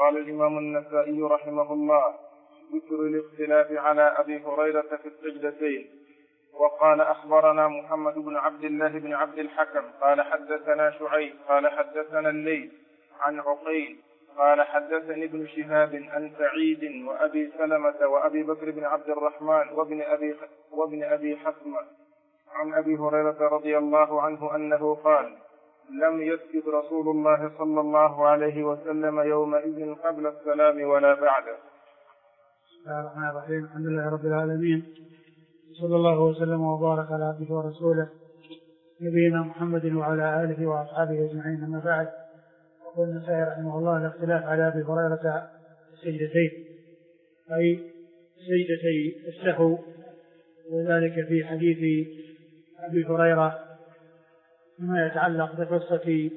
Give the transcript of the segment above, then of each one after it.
قال الإمام النسائي رحمه الله: ذكر الاختلاف على أبي هريرة في السجدتين. وقال: أخبرنا محمد بن عبد الله بن عبد الحكم قال حدثنا شعيب قال حدثنا الليث عن عقيل قال حدثني ابن شهاب عن سعيد وأبي سلمة وأبي بكر بن عبد الرحمن وابن أبي حكمة عن أبي هريرة رضي الله عنه أنه قال: لم يسجد رسول الله صلى الله عليه وسلم يومئذ قبل السلام ولا بعده. بسم الله الرحمن الرحيم. الحمد لله رب العالمين، صلى الله وسلم وبارك على عبده ورسوله نبينا محمد وعلى آله وأصحابه أجمعين، أما بعد. يقول النسائي رحمه الله: الاختلاف على أبي هريرة السجدتين، أي سجدتي السهو، وذلك في حديث أبي هريرة فيما يتعلق بقصة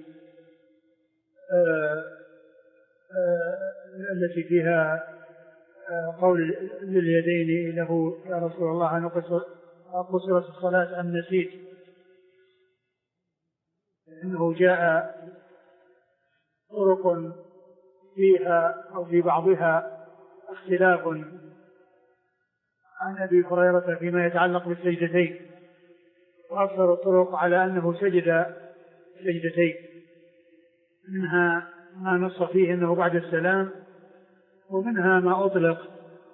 التي فيها قول لليدين له: يا رسول الله أنا قصرت الصلاة أم نسيت؟ إنه جاء طرق فيها أو في بعضها اختلاف عن أبي هريرة فيما يتعلق بالسجدتين، وأكثر الطرق على أنه سجد سجدتين، منها ما نص فيه أنه بعد السلام، ومنها ما أطلق.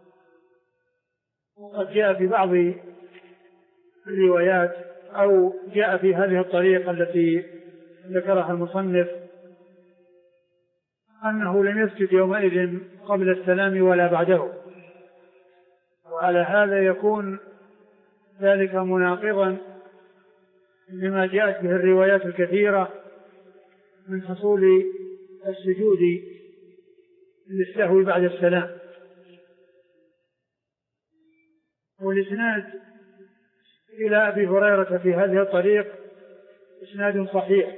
وقد جاء في بعض الروايات أو جاء في هذه الطريقة التي ذكرها المصنف أنه لم يسجد يومئذ قبل السلام ولا بعده، وعلى هذا يكون ذلك مناقضا لما جاءت به الروايات الكثيرة من حصول السجود للسهو بعد السلام. والإسناد إلى أبي هريرة في هذه الطريق إسناد صحيح،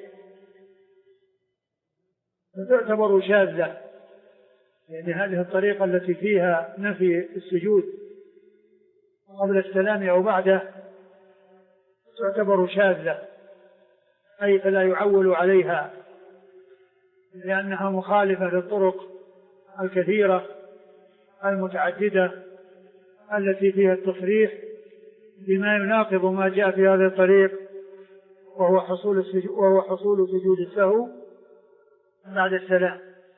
فتعتبر شاذة، يعني هذه الطريقة التي فيها نفي السجود قبل السلام أو بعده تعتبر شاذة، أي فلا يعول عليها، لأنها مخالفة للطرق الكثيرة المتعددة التي فيها التصريح بما يناقض ما جاء في هذا الطريق، وهو حصول سجود السهو بعد السلام.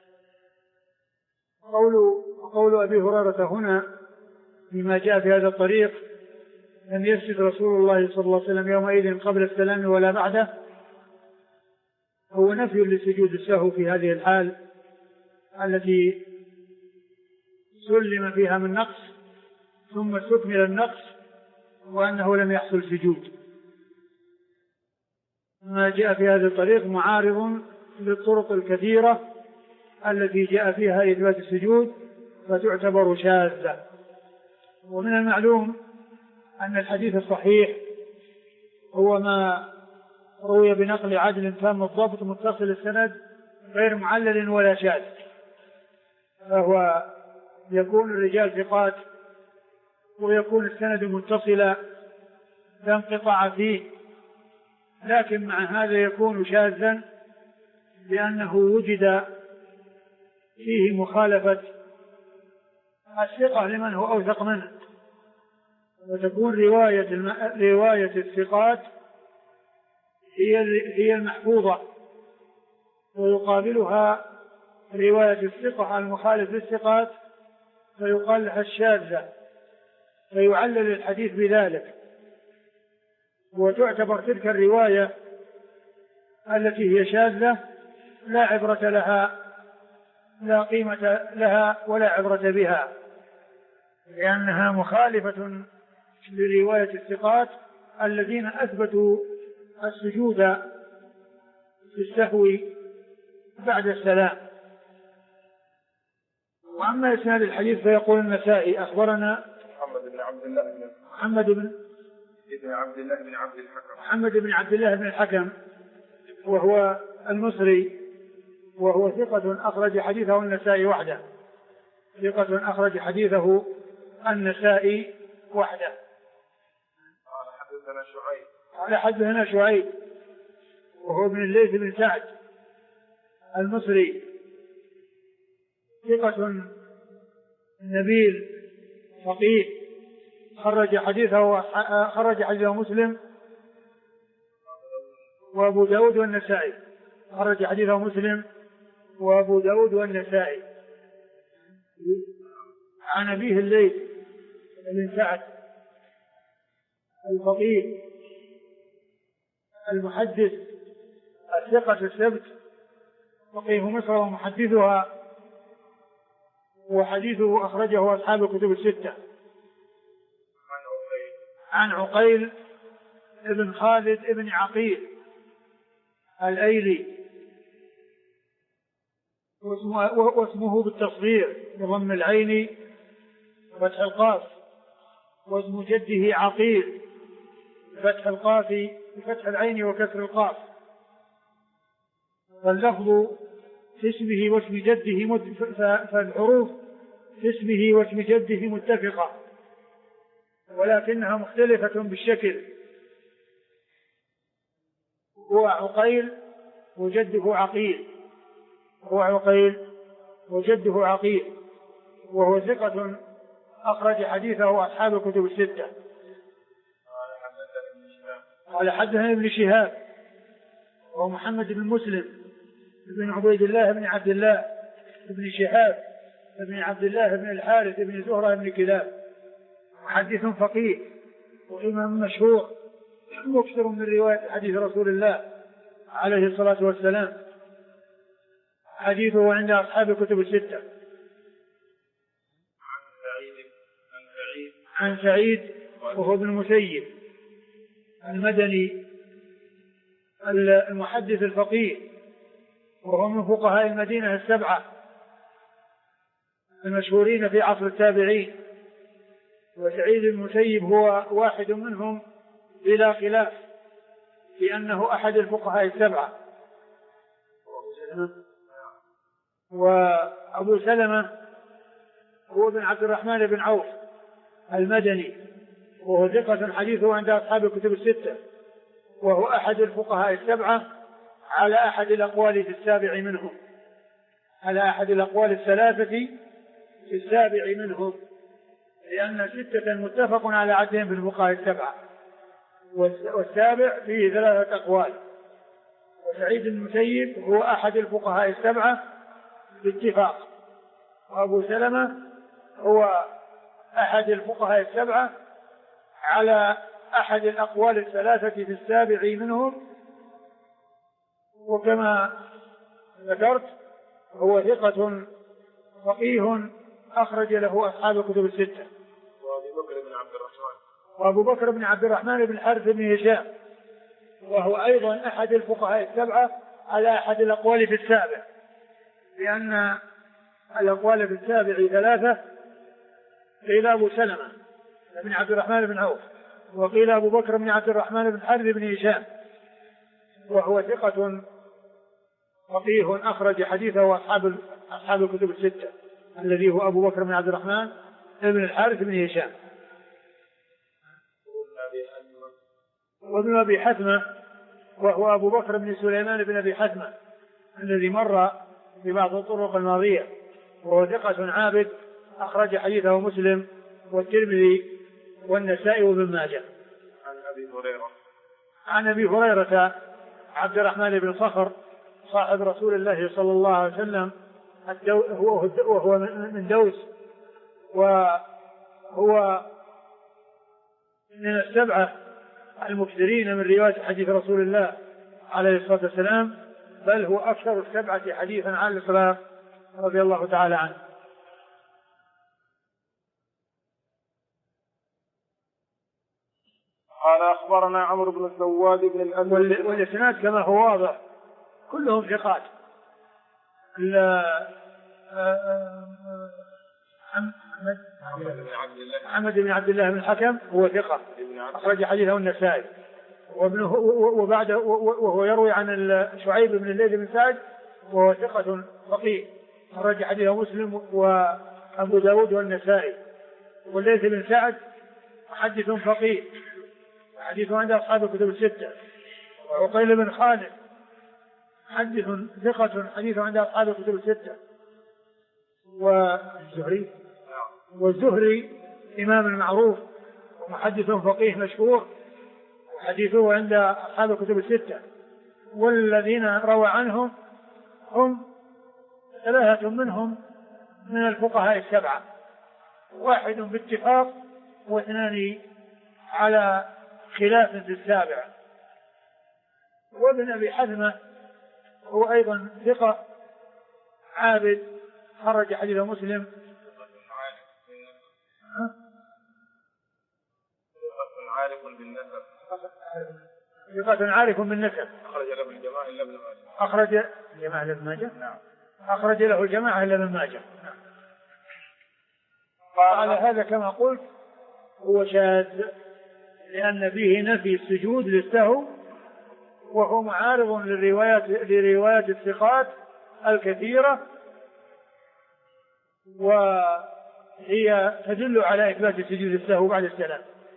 قول أبي هريرة هنا بما جاء في هذا الطريق: لم يسجد رسول الله صلى الله عليه وسلم يومئذ قبل السلام ولا بعده، هو نفي لسجود السهو في هذه الحال التي سلم فيها من نقص ثم استكمل النقص وأنه لم يحصل سجود. ما جاء في هذا الطريق معارض للطرق الكثيرة التي جاء فيها إثبات السجود، فتعتبر شاذة. ومن المعلوم أن الحديث الصحيح هو ما روي بنقل عدل تام الضبط متصل السند غير معلل ولا شاذ، فهو يكون الرجال ثقات ويكون السند متصلا لا انقطاع فيه، لكن مع هذا يكون شاذا لأنه وجد فيه مخالفة الثقة لمن هو أوثق منه، وتكون رواية الثقات هي المحفوظة، ويقابلها رواية الثقة المخالف للثقات فيقال لها الشاذة، فيعلل الحديث بذلك. وتعتبر تلك الرواية التي هي شاذة لا عبرة لها، لا قيمة لها ولا عبرة بها، لأنها مخالفة لرواية الثقات الذين أثبتوا السجود في السهو بعد السلام. وأما إسناد الحديث فيقول النسائي: أخبرنا محمد بن عبد الله بن الحكم وهو المصري، وهو ثقة أخرج حديثه النسائي وحده، ثقة أخرج حديثه النسائي وحده. قال حدثنا شعيب وهو ابن الليث بن سعد المصري، ثقة نبيل فقيه خرج حديثه مسلم وأبو داود والنسائي. خرج حديثه مسلم وأبو داود والنسائي. عن أبيه الليث بن سعد الفقيه المحدث الثقة السبت فقيه مصر ومحدثها، وحديثه أخرجه أصحاب الكتب الستة. عن عقيل ابن خالد ابن عقيل الأيلي، واسمه بالتصغير بضم العين وفتح القاف، واسم جده عقيل بفتح القاف بفتح العين وكسر القاف، فاللفظ في اسمه واسم جده فالحروف في اسمه واسم جده متفقة ولكنها مختلفة بالشكل. هو عقيل وجده عقيل، هو عقيل وجده عقيل، وهو ثقة أخرج حديثه أصحاب الكتب الستة. قال حدثنا ابن شهاب وهو محمد بن مسلم بن عبيد الله بن عبد الله بن شهاب بن عبد الله بن الحارث بن زهرة بن كلاب، محدث فقيه وإمام مشهور مكثر من رواية حديث رسول الله عليه الصلاة والسلام. حديثه عند أصحاب الكتب الستة. عن سعيد وهو ابن المسيب المدني المحدث الفقيه، وهو من فقهاء المدينة السبعة المشهورين في عصر التابعين، وسعيد المسيب هو واحد منهم بلا خلاف لأنه أحد الفقهاء السبعة. وأبو سلمة هو بن عبد الرحمن بن عوف المدني، وهو ثقة حديثه عند أصحاب الكتب الستة، وهو أحد الفقهاء السبعة على أحد الأقوال في السابع منهم، على أحد الأقوال الثلاثة في السابع منهم، لأن ستة متفق على عدهم في الفقهاء السبعة، والسابع فيه ثلاثة أقوال. وسعيد المسيب هو أحد الفقهاء السبعة باتفاق، وأبو سلمة هو أحد الفقهاء السبعة على أحد الأقوال الثلاثة في السابع منهم، وكما ذكرت هو ثقة فقيه أخرج له أصحاب الكتب الستة. وأبو بكر بن عبد الرحمن بن الحارث بن هشام، وهو أيضا أحد الفقهاء السبعة على أحد الأقوال في السابع، لأن الأقوال في السابع ثلاثة، قيل أبو سلمة بن عبد الرحمن بن عوف، وقيل أبو بكر بن عبد الرحمن بن الحارث بن هشام، وهو ثقة فقيه أخرج حديثه أصحاب الكتب الستة، الذي هو أبو بكر بن عبد الرحمن بن الحارث بن هشام. وابن أبي حثمة وهو أبو بكر بن سليمان بن أبي حثمة الذي مر ببعض الطرق الماضية، وهو ثقة عابد أخرج حديثه مسلم والترمذي والنسائي وابن ماجه. عن أبي هريرة عبد الرحمن بن صخر صاحب رسول الله صلى الله عليه وسلم، وهو من دوس، وهو من السبعة المكثرين من رواية حديث رسول الله عليه الصلاة والسلام، بل هو أكثر السبعة حديثا عن الإطلاق رضي الله تعالى عنه. قال أخبرنا عمرو بن السواد بن الأسود، والإسناد كما هو واضح كلهم ثقات. محمد بن عبد الله بن الحكم هو ثقة أخرج حديثه النسائي، وبعده وهو يروي عن شعيب بن الليث بن سعد وهو ثقة فقيه أخرج حديثه مسلم وأبو داود والنسائي. والليث بن سعد محدث فقيه حديثه عند أصحاب الكتب الستة. وعقيل بن خالد محدث ثقة حديثه عند أصحاب الكتب الستة. الزهري. والزهري إمام معروف ومحدث فقيه مشهور، وحديثه عند أصحاب الكتب الستة، والذين روى عنهم هم 3 منهم من الفقهاء السبعة، 1 باتفاق و2 على خلاف في السابع. وابن أبي حزمة هو أيضا ثقة عابد، خرج حديث مسلم. ثقة عارف بالنسب، أخرج له الجماعة إلا ابن ماجه. أخرج له الجماعة إلا ابن ماجه. على هذا كما قلت هو شاذ، لأن فيه نفي السجود للسهو، وهو معارض لروايات الثقات الكثيرة، وهي تدل على إثبات سجود السهو بعد السلام.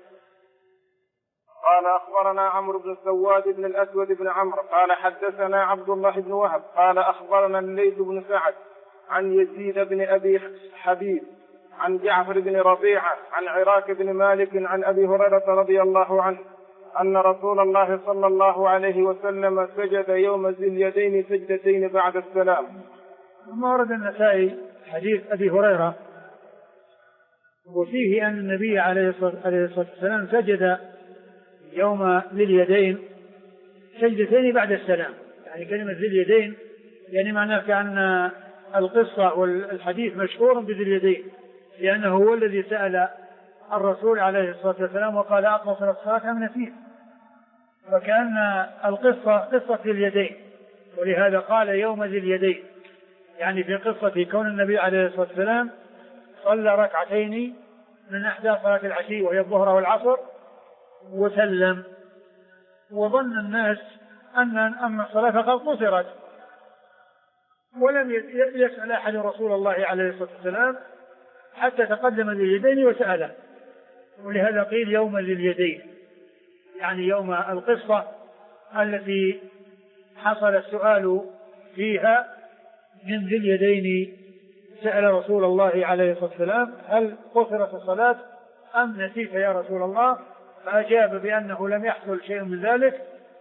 قال أخبرنا عمرو بن سواد بن الأسود بن عمرو قال حدثنا عبد الله بن وهب قال أخبرنا الليث بن سعد عن يزيد بن أبي حبيب عن جعفر بن ربيعة عن عراك بن مالك عن أبي هريرة رضي الله عنه أن رسول الله صلى الله عليه وسلم سجد يوم ذي اليدين سجدتين بعد السلام. ثم ورد النسائي حديث أبي هريرة وفيه أن النبي عليه الصلاة والسلام سجد يوم ذي اليدين سجدتين بعد السلام. يعني كلمة ذي اليدين يعني معناه كأن القصة والحديث مشهور بذي اليدين، لأنه هو الذي سأل الرسول عليه الصلاة والسلام وقال أقصر الصلاة أم نسيت، فكأن القصة قصة ذي اليدين، ولهذا قال يوم ذي اليدين، يعني في قصة كون النبي عليه الصلاة والسلام صلى ركعتين من إحدى صلاة العشي وهي الظهر والعصر وسلم، وظن الناس أن الصلاة قد قصرت، ولم يسأل أحد رسول الله عليه الصلاة والسلام حتى تقدم ذي اليدين وسأله، ولهذا قيل يوم ذي اليدين، يعني يوم القصة التي حصل السؤال فيها من ذي اليدين. سأل رسول الله عليه الصلاة والسلام هل قصرت الصلاة أم نسيت يا رسول الله؟ فأجاب بأنه لم يحصل شيء من ذلك،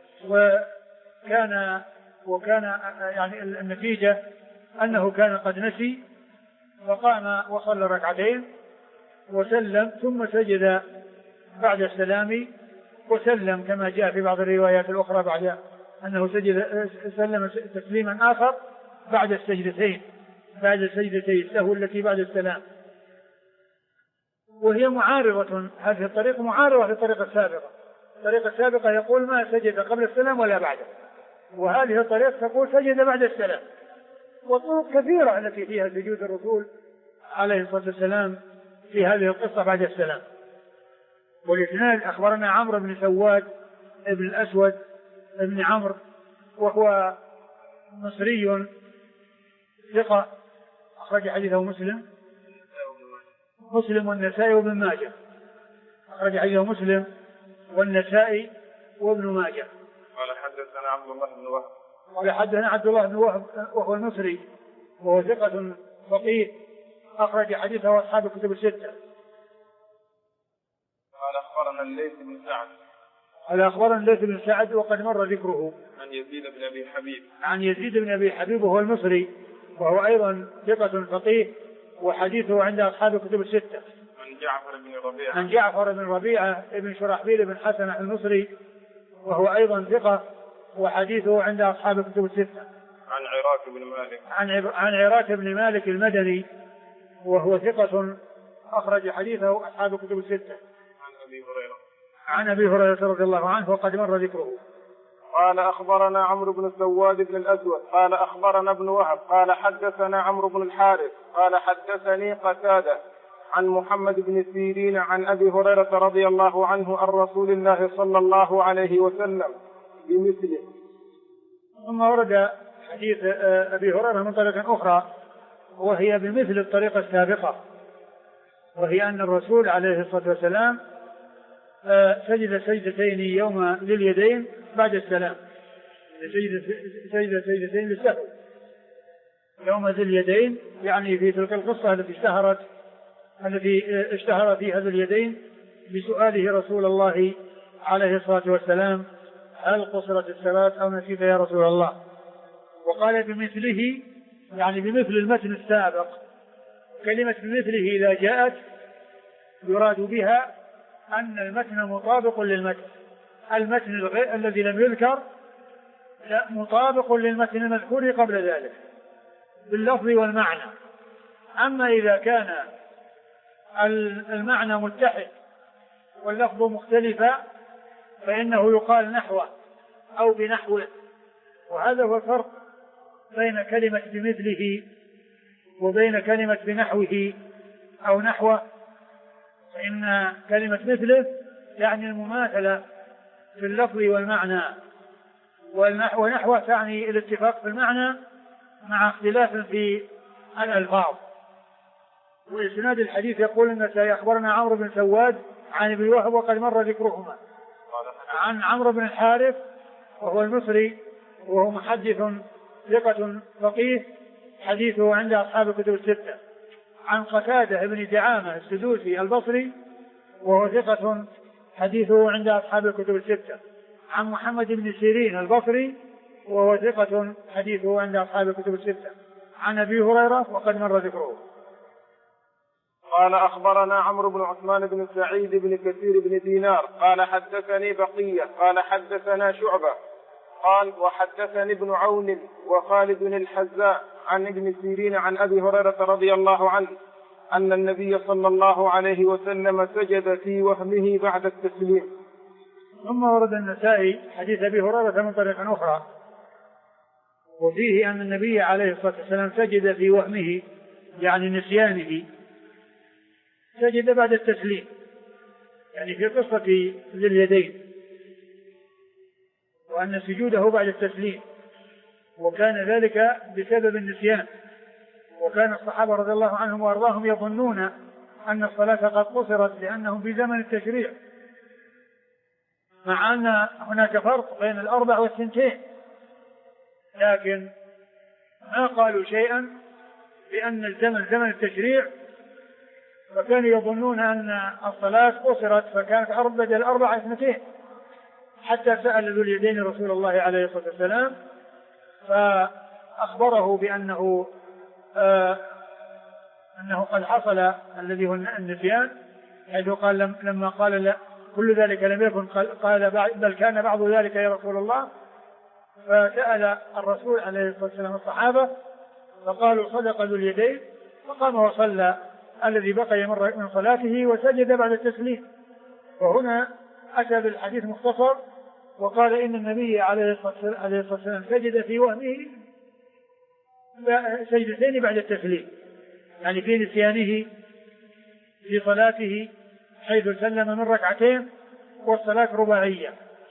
وكان يعني النتيجة أنه كان قد نسي، فقام وصلى ركعتين وسلم ثم سجد بعد السلام وسلم، كما جاء في بعض الروايات الأخرى بعد أنه سلم تسليما آخر بعد السجدتين، بعد السجدتين السهو التي بعد السلام. وهي معارضة، هذه الطريقة معارضة للطريقة السابقة. الطريقة السابقة يقول ما سجد قبل السلام ولا بعده، وهذه الطريقة تقول سجد بعد السلام. وطرق كثيرة التي فيها سجود الرسول عليه الصلاة والسلام في هذه القصة بعد السلام. والاثنان أخبرنا عمرو بن سواد ابن الأسود ابن عمرو، وهو مصري ثقة، أخرج حديثه مسلم والنسائي وابن ماجه. أخرج حديثه مسلم والنسائي وابن ماجه. قال حدثنا عبد الله بن وهب قال حدثنا عبد الله بن وهب وهو المصري وهو ثقة فقيه، أخرج حديثه أصحاب الكتب الستة. قال أخبرنا الليث بن سعد قال أخبرنا الليث بن سعد وقد مر ذكره عن يزيد بن أبي حبيب عن يزيد بن أبي حبيب وهو المصري وهو أيضا ثقة فقيه، وحديثه عند أصحاب الكتب الستة. عن جعفر بن ربيعة ابن شرحبيل بن حسن المصري وهو أيضا ثقة، وحديثه عند أصحاب الكتب الستة. عن عراك بن مالك المدني وهو ثقة، أخرج حديثه أصحاب الكتب الستة. عن أبي هريرة رضي الله عنه وقد مر ذكره. قال أخبرنا عمرو بن سواد بن الأسود قال أخبرنا ابن وهب قال حدثنا عمرو بن الحارث قال حدثني قتادة عن محمد بن سيرين عن أبي هريرة رضي الله عنه عن رسول الله صلى الله عليه وسلم بمثله. ثم ورد حديث أبي هريرة من طريقة أخرى وهي بمثل الطريقة السابقة، وهي أن الرسول عليه الصلاة والسلام سجد سجدتين يوم ذي اليدين بعد السلام، سجدتين للسهو. يوم ذي اليدين، يعني في تلك القصة التي اشتهر فيها ذو اليدين بسؤاله رسول الله عليه الصلاة والسلام: هل قصرت الصلاة أو نسيت يا رسول الله؟ وقال بمثله، يعني بمثل المتن السابق. كلمة بمثله إذا جاءت يراد بها أن المتن مطابق للمتن، المتن الذي لم يذكر لا مطابق للمتن المذكور قبل ذلك باللفظ والمعنى. أما إذا كان المعنى متحد واللفظ مختلفا فإنه يقال نحوه أو بنحوه. وهذا هو الفرق بين كلمة بمثله وبين كلمة بنحوه أو نحوه. فإن كلمة مثله يعني المماثلة في اللفظ والمعنى، ونحوه تعني الاتفاق في المعنى مع اختلاف في الألفاظ. وإسناد الحديث يقول أن أخبرنا عمرو بن سواد عن ابن وهب وقد مر ذكرهما، عن عمرو بن الحارث وهو المصري وهو محدث ثقة فقيه حديثه عند أصحاب الكتب الستة، عن قتادة بن دعامة السدوسي البصري وهو ثقة حديثه عند أصحاب الكتب الستة، عن محمد بن سيرين البصري وهو ثقة حديثه عند أصحاب الكتب الستة، عن أبي هريرة وقد مر ذكره. قال أخبرنا عمرو بن عثمان بن سعيد بن كثير بن دينار قال حدثني بقية قال حدثنا شعبة قال وحدثني ابن عون وخالد الحذاء عن ابن سيرين عن أبي هريرة رضي الله عنه أن النبي صلى الله عليه وسلم سجد في وهمه بعد التسليم. ثم ورد النسائي حديث أبي هريرة من طريق أخرى وفيه أن النبي عليه الصلاة والسلام سجد في وهمه يعني نسيانه، سجد بعد التسليم، يعني في قصة ذي اليدين، وأن سجوده بعد التسليم وكان ذلك بسبب النسيان. وكان الصحابة رضي الله عنهم وأرضاهم يظنون أن الصلاة قد قصرت لأنهم في زمن التشريع، مع أن هناك فرق بين الأربع والثنتين، لكن ما قالوا شيئا بأن الزمن زمن التشريع، فكانوا يظنون أن الصلاة قصرت فكانت بدل الأربع اثنتين، حتى سأل ذو اليدين رسول الله عليه الصلاة والسلام فأخبره بأنه أنه قد حصل الذي هو النسيان، حيث قال لما قال لا كل ذلك لم يكن قال بل كان بعض ذلك يا رسول الله. فسأل الرسول عليه الصلاة والسلام الصحابة فقالوا صدق ذو اليدين، فقام وصلى الذي بقي من صلاته وسجد بعد التسليم. وهنا أتى بالحديث مختصر وقال إن النبي عليه الصلاة والسلام سجد في وهمه سجدتين بعد التسليم، يعني في نسيانه في صلاته حيث سلم من ركعتين والصلاة رباعية.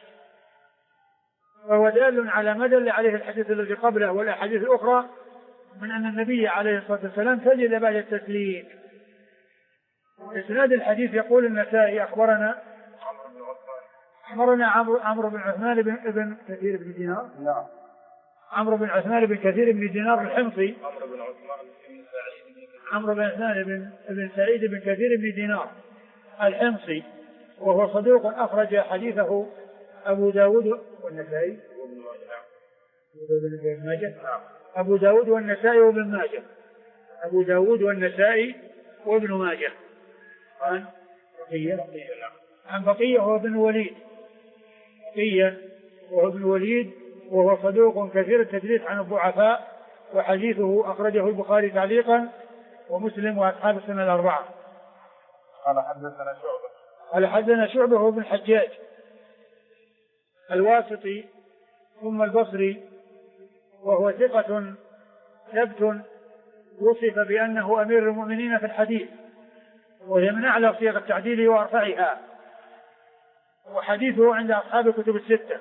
فهو دال على ما دل عليه الحديث الذي قبله والأحاديث الأخرى من أن النبي عليه الصلاة والسلام سجد بعد التسليم. إسناد الحديث يقول النسائي أخبرنا عمرو بن عثمان بن كثير بن دينار. نعم. عمرو بن عثمان بن كثير بن دينار الحمصي. عمرو بن عثمان بن سعيد بن كثير بن دينار الحمصي وهو صدوق أخرج حديثه أبو داود والنسائي وابن ماجه. أبو داود والنسائي وابن ماجه. أبو داود والنسائي وابن ماجه. عن بقية وهو ابن وليد. بقية وهو ابن وليد وهو صدوق كثير التدليس عن الضعفاء، وحديثه أخرجه البخاري تعليقا ومسلم وأصحاب السنة الأربعة. قال حدثنا شعبة هو ابن الحجاج الواسطي ثم البصري وهو ثقة ثبت وصف بأنه أمير المؤمنين في الحديث، وهي من أعلى صيغ التعديل وأرفعها، وحديثه عند أصحاب الكتب الستة.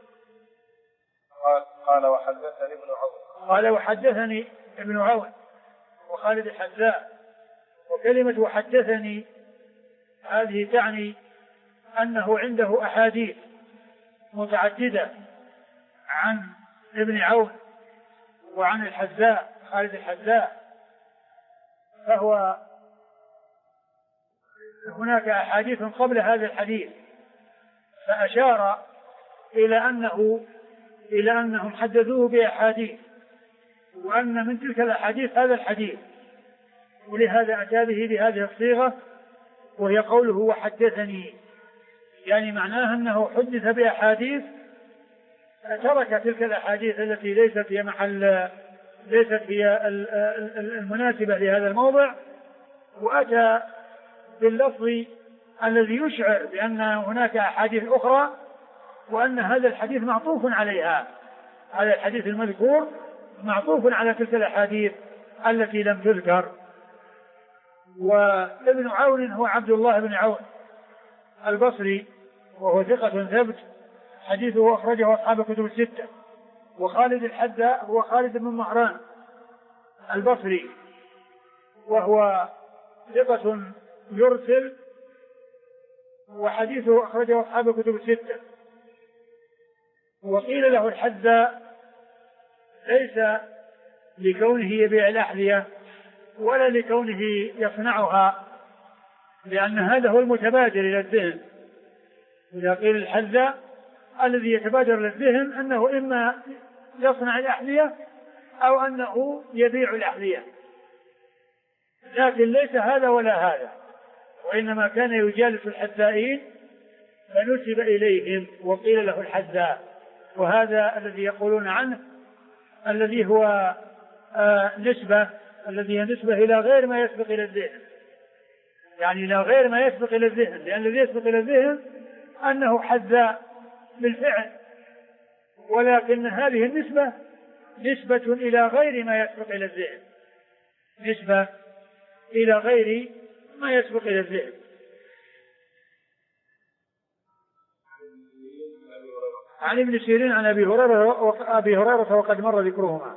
قال وحدثني ابن عون. قال وحدثني ابن عون وخالد الحذاء. وكلمة وحدثني هذه تعني أنه عنده أحاديث متعددة عن ابن عون وعن الحذاء خالد الحذاء فهو هناك أحاديث قبل هذا الحديث، فأشار إلى أنهم حدثوه بأحاديث، وأن من تلك الأحاديث هذا الحديث، ولهذا أتى به بهذه الصيغة وهي قوله وحدثني، يعني معناه أنه حدث بأحاديث ترك تلك الأحاديث التي ليست هي المناسبة لهذا الموضع، وأتى باللفظ الذي يشعر بأن هناك أحاديث أخرى وأن هذا الحديث معطوف عليها، هذا الحديث المذكور معطوف على تلك الأحاديث التي لم تذكر. وابن عون هو عبد الله بن عون البصري وهو ثقة ثبت، حديثه أخرجه أصحاب الكتب الستة. وخالد الحذاء هو خالد بن مهران البصري وهو ثقة يرسل، وحديثه أخرجه أصحاب الكتب الستة. وقيل له الحذاء ليس لكونه يبيع الأحذية ولا لكونه يصنعها، لأن هذا هو المتبادر إلى الذهن. إذا قيل الحذاء الذي يتبادر إلى الذهن أنه إما يصنع الأحذية أو أنه يبيع الأحذية، لكن ليس هذا ولا هذا، وإنما كان يجالس الحذائين فنسب إليهم وقيل له الحذاء. وهذا الذي يقولون عنه الذي هو الذي نسبة إلى غير ما يسبق إلى الذهن، يعني إلى غير ما يسبق إلى الذهن، لأن الذي يسبق إلى الذهن أنه حذاء بالفعل، ولكن هذه النسبة نسبة إلى غير ما يسبق إلى الذهن، نسبة إلى غير ما يسبق إلى الذهن. عن ابن سيرين عن أبي هريرة وقد مر ذكرهما.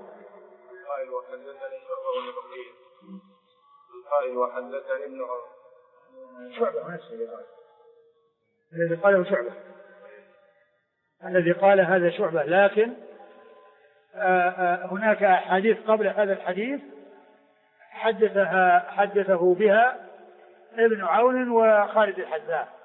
القائل وحدثني ابن شعبة الذي قاله شعبة، الذي قال هذا شعبة، لكن هناك أحاديث قبل هذا الحديث حدثه بها ابن عون وخالد الحذاء.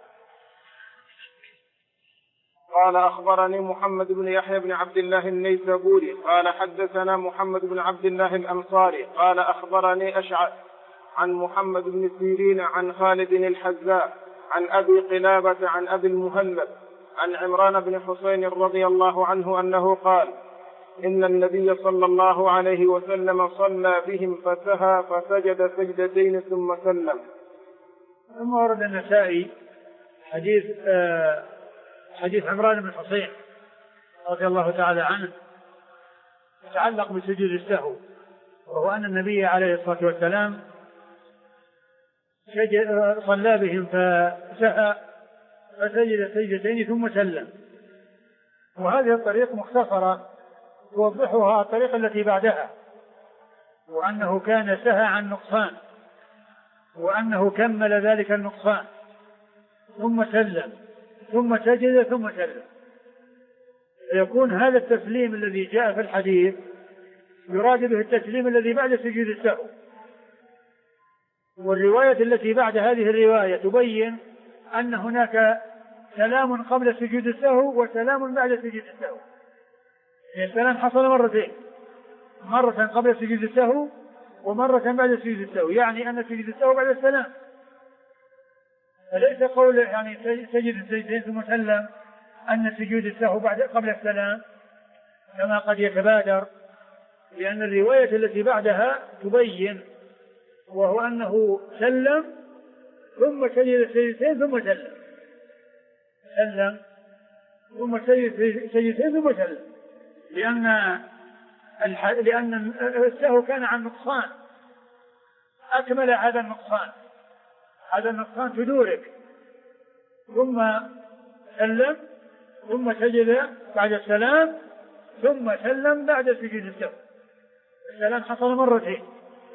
قال أخبرني محمد بن يحيى بن عبد الله النيسابوري قال حدثنا محمد بن عبد الله الأنصاري قال أخبرني أشعث عن محمد بن سيرين عن خالد الحذاء عن أبي قلابة عن أبي المهلب عن عمران بن حسين رضي الله عنه أنه قال إن النبي صلى الله عليه وسلم صلى بهم فسهى فسجد سجدتين ثم سلم. ثم ورد النسائي حديث عمران بن حسين رضي الله تعالى عنه يتعلق بسجود السهو، وهو أن النبي عليه الصلاة والسلام صلى بهم فسهى فسجد سجدتين ثم سلم. وهذه الطريق مختصرة توضحها الطريقة التي بعدها، وأنه كان سهى عن نقصان، وأنه كمل ذلك النقصان ثم سلم ثم سجد ثم سلم. يكون هذا التسليم الذي جاء في الحديث يراد به التسليم الذي بعد سجود السهو. والرواية التي بعد هذه الرواية تبين أن هناك سلام قبل سجود السهو وسلام بعد سجود السهو. السلام حصل مرتين، مرة قبل سجود السهو ومرة بعد سجود السهو، يعني أن سجود السهو بعد السلام، فليس قول يعني سجد السجدين ثم سلم أن سجود السهو قبل السلام كما قد يتبادر، لأن الرواية التي بعدها تبين، وهو أنه سلم ثم سجد السجدتين ثم سلم ثم سجد السجدتين ثم سلم، لأن السهو كان عن نقصان، أكمل هذا النقصان تدورك، ثم سلم ثم سجد بعد السلام ثم سلم بعد سجود السهو. السلام حصل مرتين.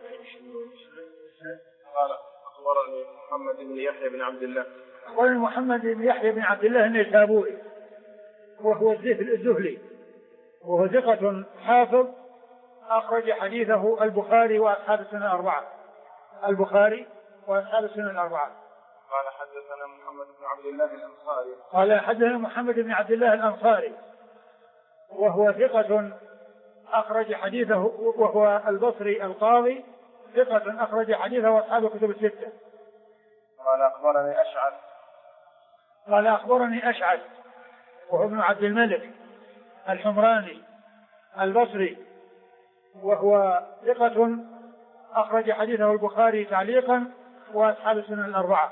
قال أخبرني محمد بن يحيى بن عبد الله. أخبرني محمد بن يحيى بن عبد الله النيسابوري وهو الذهلي، وهو ثقة حافظ أخرج حديثه البخاري وأصحاب السنن الأربعة. البخاري وأصحاب السنن الأربعة. قال حدثنا محمد بن عبد الله الأنصاري. قال حدثنا محمد بن عبد الله الأنصاري وهو ثقة أخرج حديثه، وهو البصري القاضي، ثقة أخرج حديثه أصحاب الكتب الستة. قال أخبرني أشعث. قال أخبرني أشعث وهو ابن عبد الملك الحمراني البصري، وهو ثقة أخرج حديثه البخاري تعليقا وأصحاب السنن الأربعة.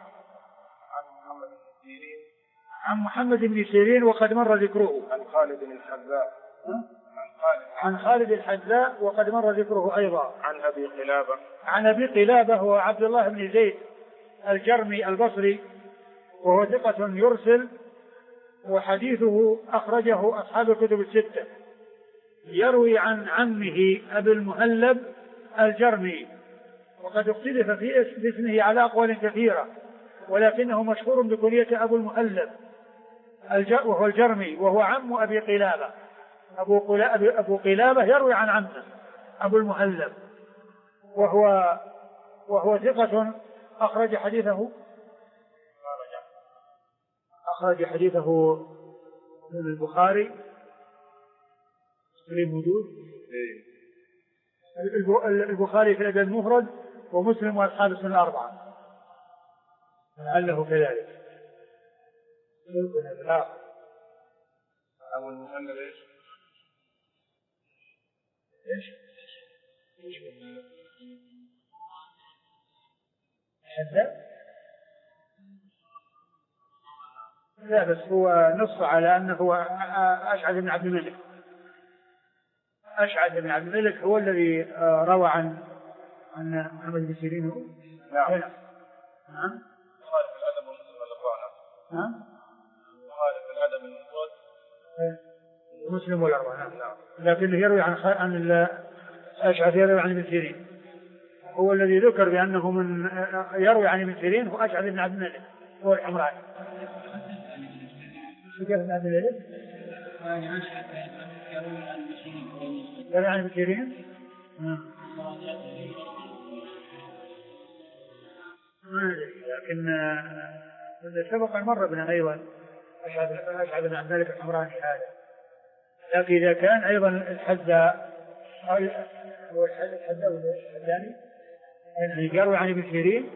عن محمد بن سيرين وقد مر ذكره. عن خالد الحذاء وقد مر ذكره أيضا. عن أبي قلابة هو عبد الله بن زيد الجرمي البصري، وهو ثقة يرسل، وحديثه أخرجه أصحاب الكتب الستة. يروي عن عمه أبي المهلب الجرمي، وقد اختلف في اسمه على أقوال كثيرة، ولكنه مشهور بكنية أبو المهلب وهو الجرمي، وهو عم أبي قلابة. أبو قلابة يروي عن عمه أبو المهلب، وهو ثقة أخرج حديثه من البخاري موجود، البخاري في الأدب المفرد ومسلم وأصحاب السنن الأربعة، لعله كذلك. أبو المهلب إيش؟ حذاء؟ لا، بس هو نص على أنه أشعث بن عبد الملك. أشعث بن عبد الملك هو الذي روى عن محمد بن سيرين. نعم. نعم. خالف الأدب المفرد والأربعة. نعم. خالف الأدب المفرد مسلم والأربعة. نعم. لكنه يروي عن أشعث يروي عن ابن سيرين، هو الذي ذكر بأنه من يروي عن ابن سيرين هو أشعث بن عبد الملك هو الحمراني. شو قال عبد الملك؟ يروي عن ابن سيرين. ما أدري، لكن سبق المرة بنا أيضا أشعث بن عبد الملك الحمراني هذا. لكن إذا كان أيضا الحذاء هو الحذاء الثاني يعني يروي عن ابن سيرين،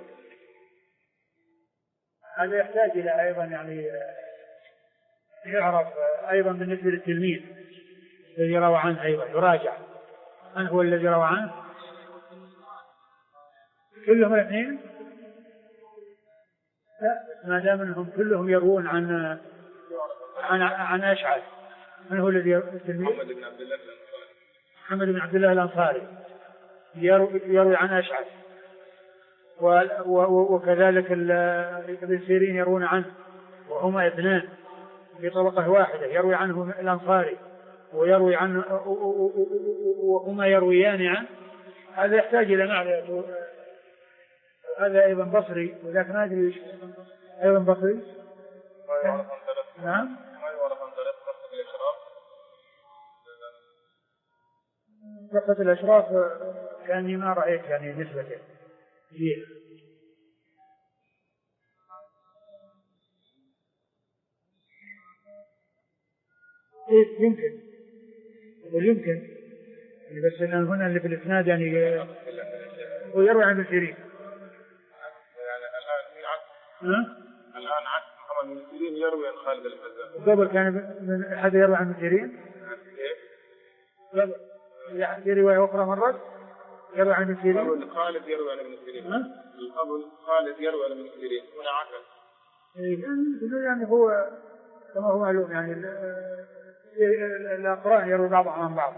هذا يحتاج إلى أيضا يعني يعرف أيضا بالنسبة للتلميذ الذي روى عنه، أيضا يراجع من هو الذي روى عنه. كلهم الاثنين؟ لا، ما دام أنهم كلهم يروون عن أشعث، من هو الذي التلميذ؟ محمد بن عبد الله الأنصاري يروي عن أشعث، وكذلك ابن سيرين يروون عنه، وهما اثنان في طبقة واحدة، يروي عنه الأنصاري ويروي عنه وهما يرويان عنه. هذا يحتاج إلى معرفة. هذا أيضا بصري، وذاك ما أدري أيضا بصري. نعم. طبقة الأشراف كأني ما رأيت يعني نسبته فيه. يمكن بس إن هنا اللي في الإسناد يعني ويروي عن ابن سيرين. يعني الآن عكس محمد بن سيرين يروي عن خالد الحذاء. قبل كان من أحد يروي عن ابن سيرين. في رواية أخرى مرات يروي عن ابن سيرين. خالد يروي عن ابن سيرين. الأول خالد يروي عن ابن سيرين. هنا عكس. يعني هو كما هو معلوم يعني الأقران يروي بعضهم عن بعض.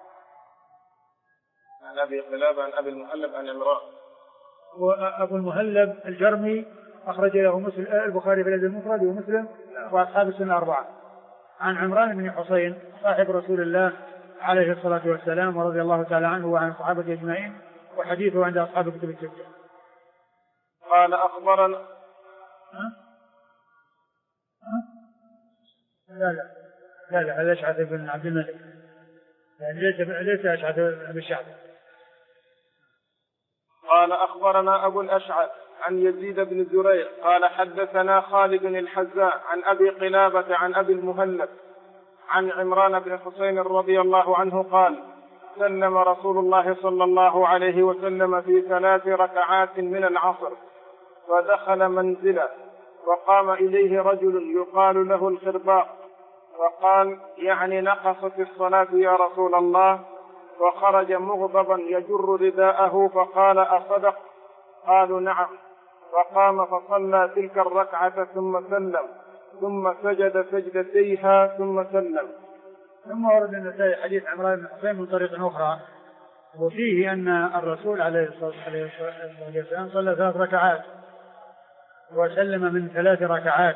عن أبي قلابة عن أبي المهلب عن عمران. وأبو المهلب الجرمي أخرج له البخاري في الأدب المفرد ومسلم وأصحاب السنن الأربعة. عن عمران بن حسين صاحب رسول الله عليه الصلاة والسلام ورضي الله تعالى عنه وعن صحابته أجمعين، وحديثه عند أصحاب الكتب الستة. قال أخبرنا لا هذا أشعث بن عبد الملك يعني ليس أشعث بالشعب. قال أخبرنا أبو الأشعث عن يزيد بن زريع قال حدثنا خالد الحذاء عن أبي قلابة عن أبي المهلب عن عمران بن حسين رضي الله عنه قال سلم رسول الله صلى الله عليه وسلم في 3 ركعات من العصر فدخل منزله وقام إليه رجل يقال له الخرباق فقال يعني نقصت الصلاة يا رسول الله، وخرج مغضبا يجر رداءه فقال أصدق؟ قالوا نعم. فقام فصلى تلك الركعة ثم سلم ثم سجد سجدتيها ثم سلم. ثم ورد النسائي حديث عمران بن حسين من طريق أخرى وفيه أن الرسول عليه الصلاة والسلام صلى 3 ركعات وسلم من 3 ركعات،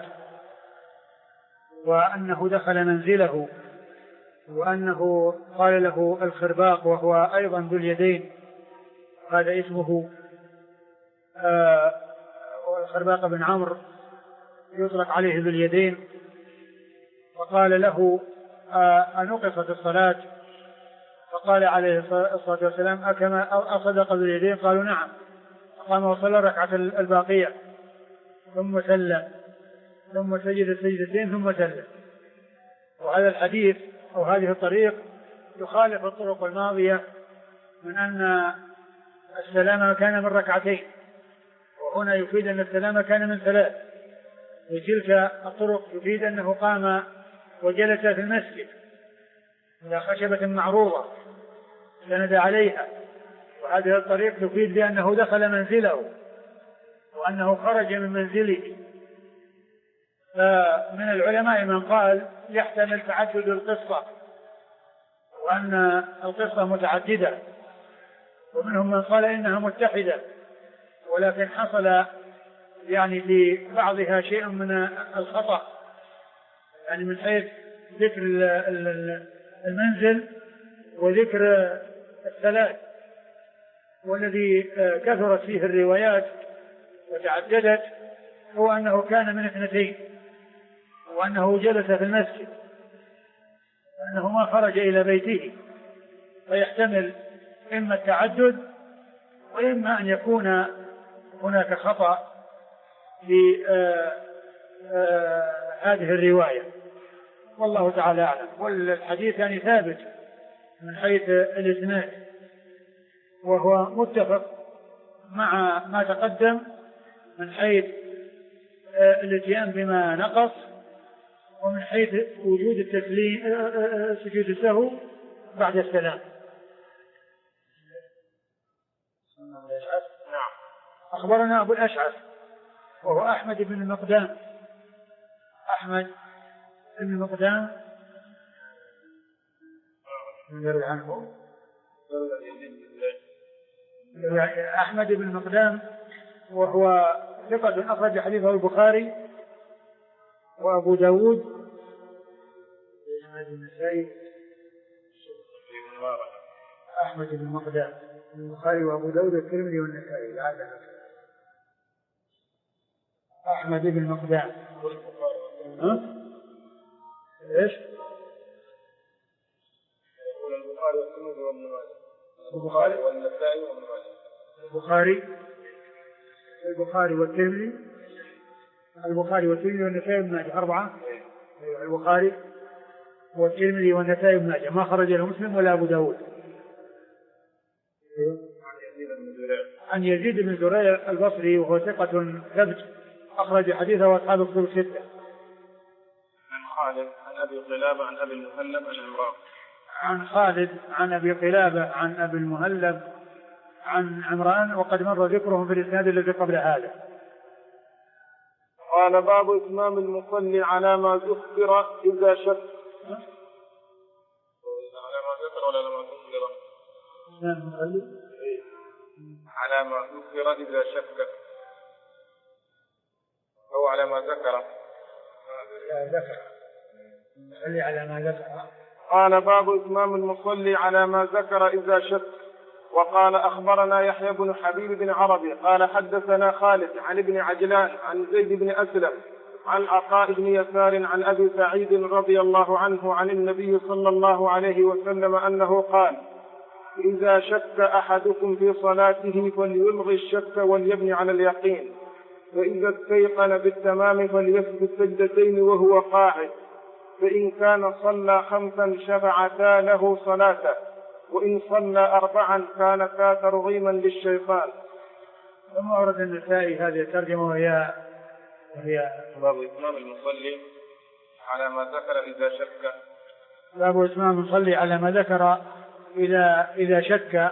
وأنه دخل منزله، وأنه قال له الخرباق وهو أيضا ذو اليدين، هذا اسمه الخرباق بن عمرو يطلق عليه ذو اليدين، فقال له أنقصت الصلاة؟ فقال عليه الصلاة والسلام أكما أصدق ذو اليدين؟ قالوا نعم. فقام وصلى الركعة الباقية ثم سلم ثم سجد سجدتين ثم سلم. وهذا الحديث أو هذه الطريق يخالف الطرق الماضية من أن السلام كان من 2 ركعتين، وهنا يفيد أن السلام كان من 3. وتلك الطرق يفيد أنه قام وجلس في المسجد إلى خشبة معروضة سند عليها، وهذه الطريق تفيد بأنه دخل منزله وأنه خرج من منزله. فمن العلماء من قال يحتمل تعدد القصة وأن القصة متعددة، ومنهم من قال إنها متحدة ولكن حصل يعني في بعضها شيء من الخطأ، يعني من حيث ذكر المنزل وذكر الثلاث، والذي كثرت فيه الروايات وتعددت هو أنه كان من 2 وأنه جلس في المسجد وأنه ما خرج إلى بيته، فيحتمل إما التعدد وإما أن يكون هناك خطأ في هذه الرواية، والله تعالى أعلم. والحديث يعني ثابت من حيث الإسناد، وهو متفق مع ما تقدم من حيث الاتيان بما نقص، ومن حيث وجود التسليم سجود السهو بعد السلام. أخبرنا أبو الأشعث وهو أحمد بن المقدام. أحمد بن المقدام أحمد بن المقدام وهو ثقة أخرج حديثه البخاري وأبو داود أحمد بن المقدام البخاري وأبو داود والترمذي والنسائي. أحمد بن المقدام إيش؟ البخاري والترمذي وابن ماجه. البخاري والنسائي وابن ماجه. البخاري والترمذي والنسائي وابن ماجه 4. البخاري والترمذي والنسائي وابن ماجه، ما خرج له مسلم ولا أبو داود. عن يزيد بن زريع البصري وهو ثقة ثبت أخرج حديثه أصحاب الكتب 6. عن خالد عن أبي قلابة عن أبي المهلب عن عمران. عن خالد عن أبي قلابة عن أبي المهلب عن عمران، وقد مر ذكرهم في الإسناد الذي قبل هذا. قال باب إتمام المصلي على ما ذكر إذا شك. على ما ذكر ولا على ما ذكر؟ على ما ذكر إذا شك أو على ما ذكر. خلي على ما ذكر. قال باب إتمام المصلي على ما ذكر إذا شك. وقال أخبرنا يحيى بن حبيب بن عربي قال حدثنا خالد عن ابن عجلان عن زيد بن أسلم عن عطاء بن يسار عن أبي سعيد رضي الله عنه عن النبي صلى الله عليه وسلم أنه قال: إذا شك أحدكم في صلاته فليلغي الشك وليبني على اليقين، فإذا استيقن بالتمام فليسجد سجدتين وهو قاعد، فإن كان صلى 5 شفعتا له صلاته، وإن صلى 4 كانتا ترغيما للشيطان. ثم أورد النسائي هذه الترجمة وهي باب إتمام المصلي على ما ذكر إذا شك. باب إتمام المصلي على ما ذكر إذا شك.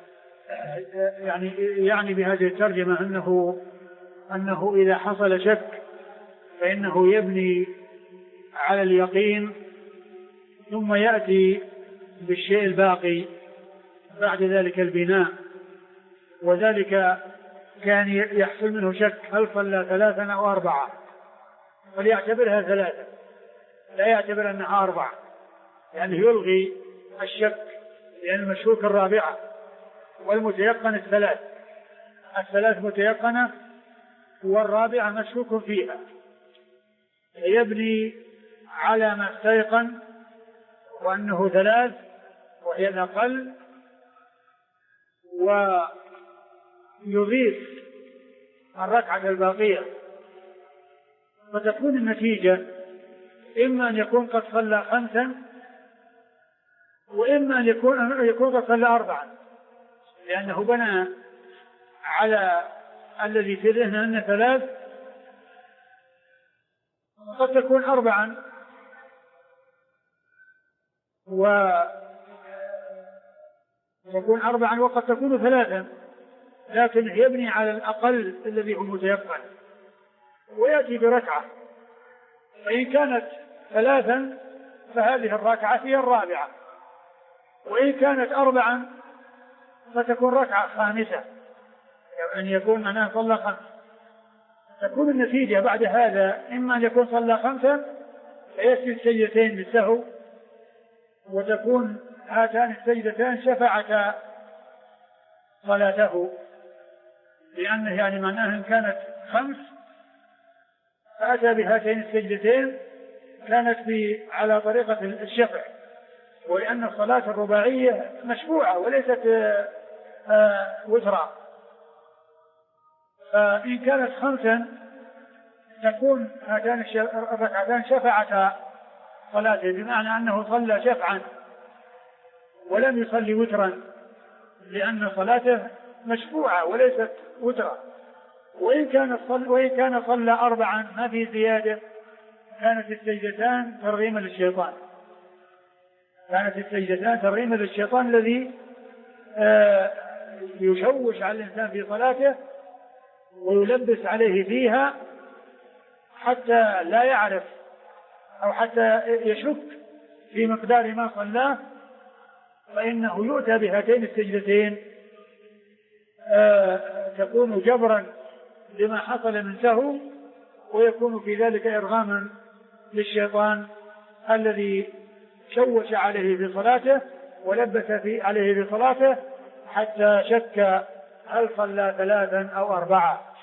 يعني بهذه الترجمة أنه إذا حصل شك فإنه يبني على اليقين ثم يأتي بالشيء الباقي بعد ذلك البناء. وذلك كان يحصل منه شك هل صلى 3 أو 4، فليعتبرها 3 لا يعتبر أنها 4، يعني يلغي الشك، لأن المشكوك 4 والمتيقن 3 متيقنة والرابعة مشكوك فيها، يبني على ما استيقن وأنه 3 وهي الأقل، ويضيف الركعة الباقية، فتكون النتيجة إما أن يكون قد صلى 5 وإما أن يكون قد صلى 4، لأنه بنى على الذي في ذهنه أنه 3، وقد تكون 4 وقد تكون 3، لكن يبني على الأقل الذي هو متيقن ويأتي بركعة، فإن كانت 3 فهذه الركعة هي الرابعة، وإن كانت 4 فتكون ركعة 5، يعني يكون أنا صلى 5. تكون النتيجة بعد هذا إما أن يكون صلى 5 فيسجد سجدتين بالسهو، وتكون هاتان السجدتان شفعتا صلاته، لأنه يعني معناه إن كانت 5 فأتى بهاتين السجدتين كانت على طريقة الشفع، ولأن الصلاة الرباعية مشفوعة وليست وترا، فإن كانت 5 تكون هاتان الركعتان شفعتا صلاته، بمعنى أنه صلى شفعا ولم يصلي وترا، لأن صلاته مشفوعة وليست وترا. وإن كان صلى 4 ما في زيادة كانت السجدتان ترغيما للشيطان، الذي يشوش على الإنسان في صلاته ويلبس عليه فيها حتى لا يعرف أو حتى يشك في مقدار ما صلاه، فإنه يؤتى بهاتين السجدتين تكون جبرا لما حصل من سهو، ويكون في ذلك إرغاما للشيطان الذي شوش عليه في صلاته ولبس عليه في صلاته حتى شك هل صلى 3 أو 4.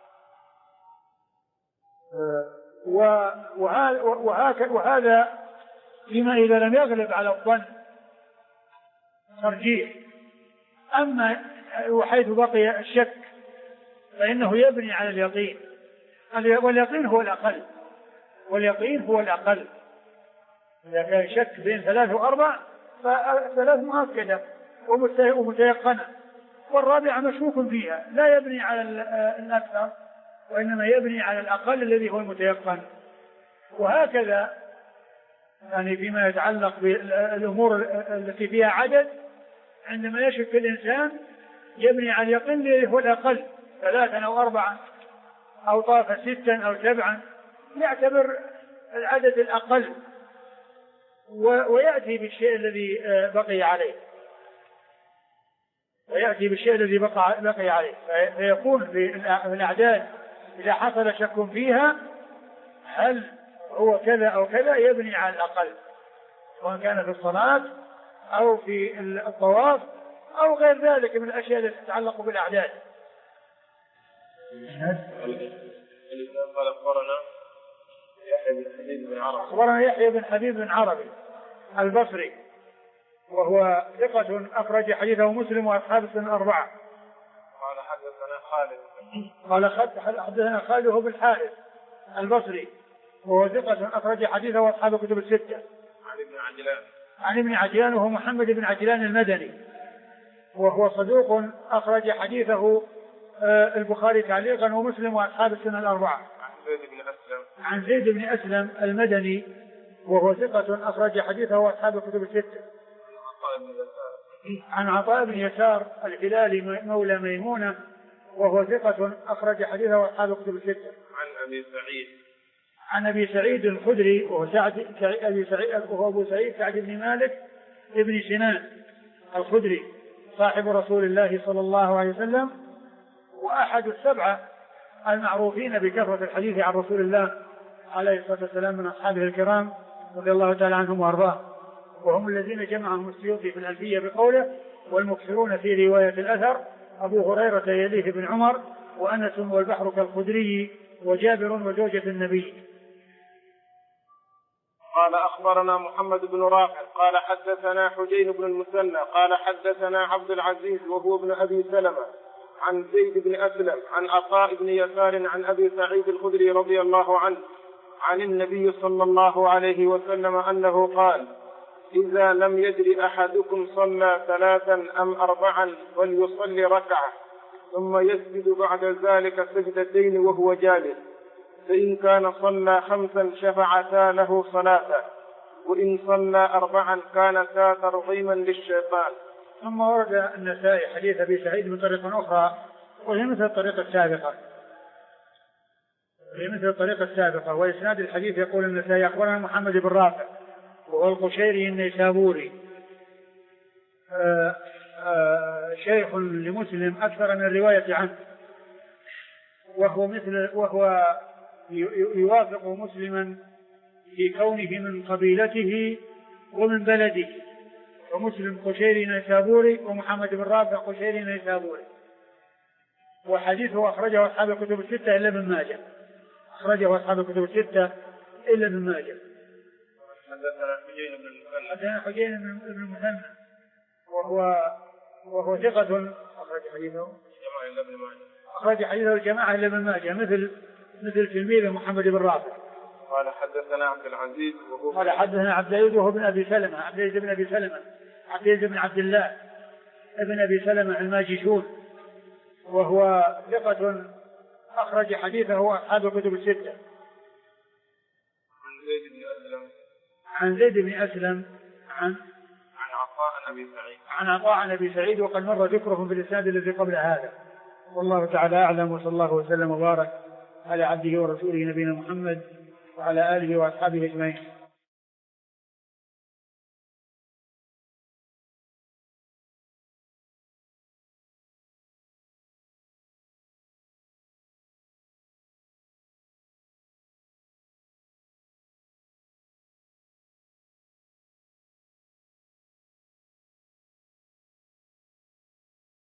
وهذا فيما إذا لم يغلب على الظن ترجيح. أما وحيث بقي الشك فإنه يبني على اليقين، واليقين هو الأقل. إذا كان شك بين 3 و4 ف3 مؤكدة ومتيقنة، والرابعة مشكوك فيها، لا يبني على الأكثر وإنما يبني على الأقل الذي هو المتيقن. وهكذا يعني فيما يتعلق بالأمور التي فيها عدد، عندما يشك الإنسان يبني على اليقين الذي هو الأقل 3 أو 4 أو طاف 6 أو 7، يعتبر العدد الأقل ويأتي بالشيء الذي بقي عليه، فيكون في الأعداد إذا حصل شك فيها هل هو كذا أو كذا يبني على الأقل، سواء كان في الصلاة أو في الطواف أو غير ذلك من الأشياء التي تتعلق بالأعداد. قال أخبرنا يحيى بن حبيب بن عربي. أخبرنا يحيى بن حبيب بن عربي البصري وهو ثقة أخرج حديثه مسلم وأصحاب السنن الأربعة. قال حدثنا خالد. قال حدثنا خالد بن الحارث البصري وهو ثقة أخرج حديثه وأصحاب الكتب الستة. عن ابن عجلان وهو محمد بن عجلان المدني وهو صدوق أخرج حديثه البخاري تعليقا ومسلم وأصحاب السنن الأربعة. عن زيد بن أسلم المدني وهو ثقة أخرج حديثه وأصحاب الكتب الستة. عن عطاء بن يسار الهلالي مولى ميمونة وهو ثقة أخرج حديثه وأصحاب الكتب الستة. عن أبي سعيد الخدري وهو أبو سعيد سعد بن مالك ابن سنان الخدري صاحب رسول الله صلى الله عليه وسلم وأحد السبعة المعروفين بكثرة الحديث عن رسول الله عليه الصلاة والسلام من أصحابه الكرام رضي الله تعالى عنهم وأرضاه، وهم الذين جمعهم السيوطي في الألفية بقوله والمكثرون في رواية الأثر أبو هريرة يليه بن عمر وأنس والبحر كالخدري وجابر وزوجة النبي. قال أخبرنا محمد بن رافع قال حدثنا حجين بن المثنى قال حدثنا عبد العزيز وهو ابن أبي سلمة عن زيد بن أسلم عن عطاء بن يسار عن أبي سعيد الخدري رضي الله عنه عن النبي صلى الله عليه وسلم أنه قال إذا لم يدر أحدكم صلى 3 أم 4 فليصلي ركعة ثم يسجد بعد ذلك سجدتين وهو جالس، فإن كان صلى 5 شفعتا له صلاة وإن صلى 4 كانتا ترغيما للشيطان. ثم ورد النسائي حديث أبي سعيد من طريق أخرى وهي مثل الطريقة السابقة وإسناد الحديث يقول النسائي أخبرنا محمد بن رافع وهو القشيري النيسابوري شيخ لمسلم أكثر من الرواية عنه وهو يوافق مسلما في كونه من قبيلته ومن بلده، ومسلم قشيري نيسابوري ومحمد بن رافع قشيري نيسابوري، وحديثه أخرجه أصحاب الكتب الستة إلا ابن ماجه. حدثنا حجين بن المثنى وهو ثقة أخرج حديثه الجماعة إلا ابن ماجه مثل تلميذ محمد بن رافع. قال حدثنا عبد العزيز قال حدثنا عبد العزيز وهو ابن أبي سلمة عبد العزيز بن عبد الله ابن أبي سلمة الماجشون وهو ثقة أخرج حديثه أصحاب الكتب الستة. عن زيد بن أسلم عن عطاء عن أبي سعيد وقد مر ذكرهم في الإسناد الذي قبل هذا. والله تعالى أعلم وصلى الله وسلم وبارك على عبده ورسوله نبينا محمد وعلى آله وأصحابه أجمعين.